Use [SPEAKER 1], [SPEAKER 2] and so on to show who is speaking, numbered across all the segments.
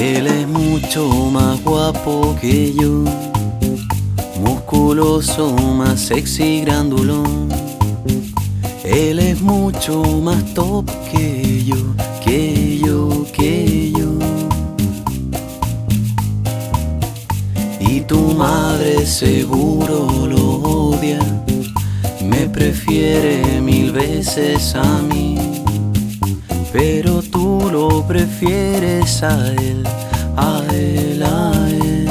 [SPEAKER 1] Él es mucho más guapo que yo, musculoso, más sexy, grandulón. Él es mucho más top que yo, que yo, que yo. Y tu madre seguro lo odia, me prefiere 1000 veces a mí, pero tú lo prefieres a él, a él, a él.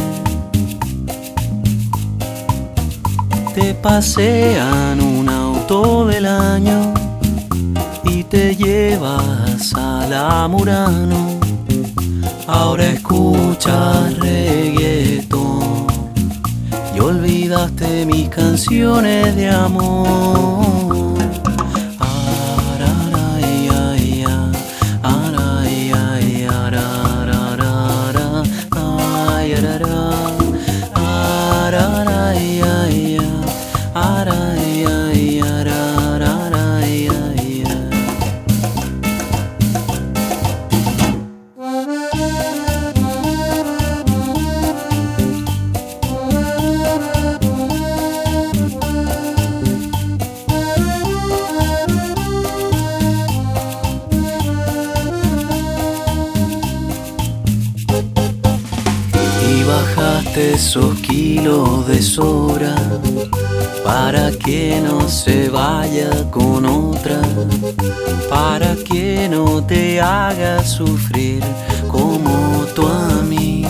[SPEAKER 1] Te pasean un auto del año y te llevas a la Murano. Ahora escuchas reggaetón y olvidaste mis canciones de amor. Bajaste esos kilos de sobra para que no se vaya con otra, para que no te haga sufrir como tú a mí.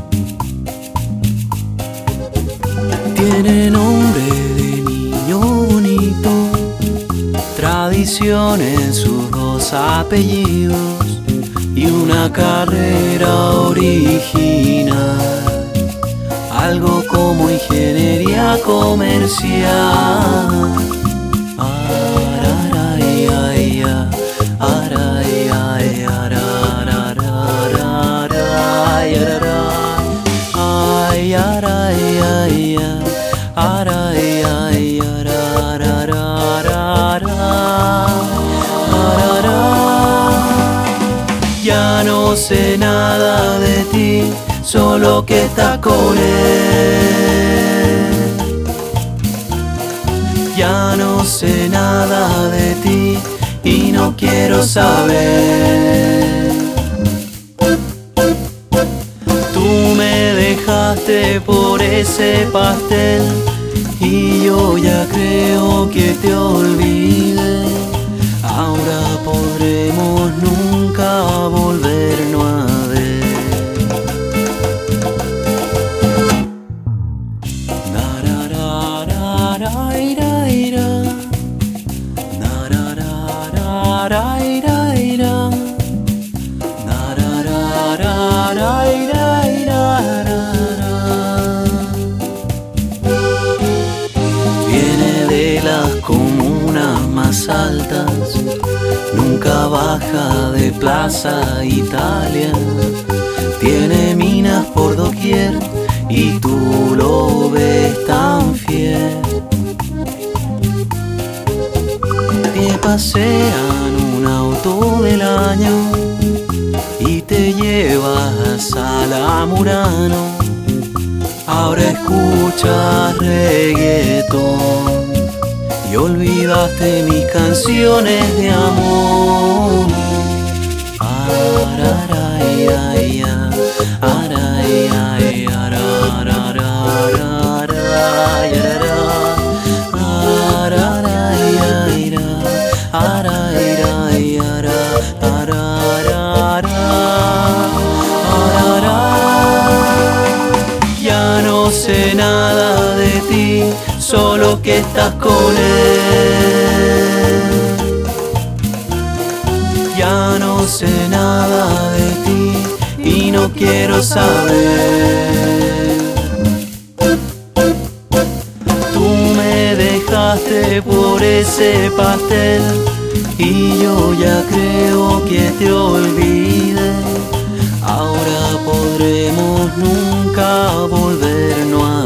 [SPEAKER 1] Tiene nombre de niño bonito, tradición en sus 2 apellidos y una carrera original, algo como ingeniería comercial. Ya no sé nada de ti, solo que estás con él. Ya no sé nada de ti y no quiero saber. Tú me dejaste por ese pastel y yo ya creo que te olvidé. Ahora podremos nunca volvernos a ver. Viene de las comunas más altas, nunca baja de Plaza Italia. Tiene minas por doquier y tú lo ves tan fiel. Te pasean un auto del año y te llevas a la Murano. Ahora escuchas reggaetón y olvidaste mis canciones de amor. Ya no sé nada de ti, solo que estás con él. Ya no sé nada de ti y no quiero saber. Tú me dejaste por ese pastel y yo ya creo que te olvidé. Ahora podremos nunca volvernos a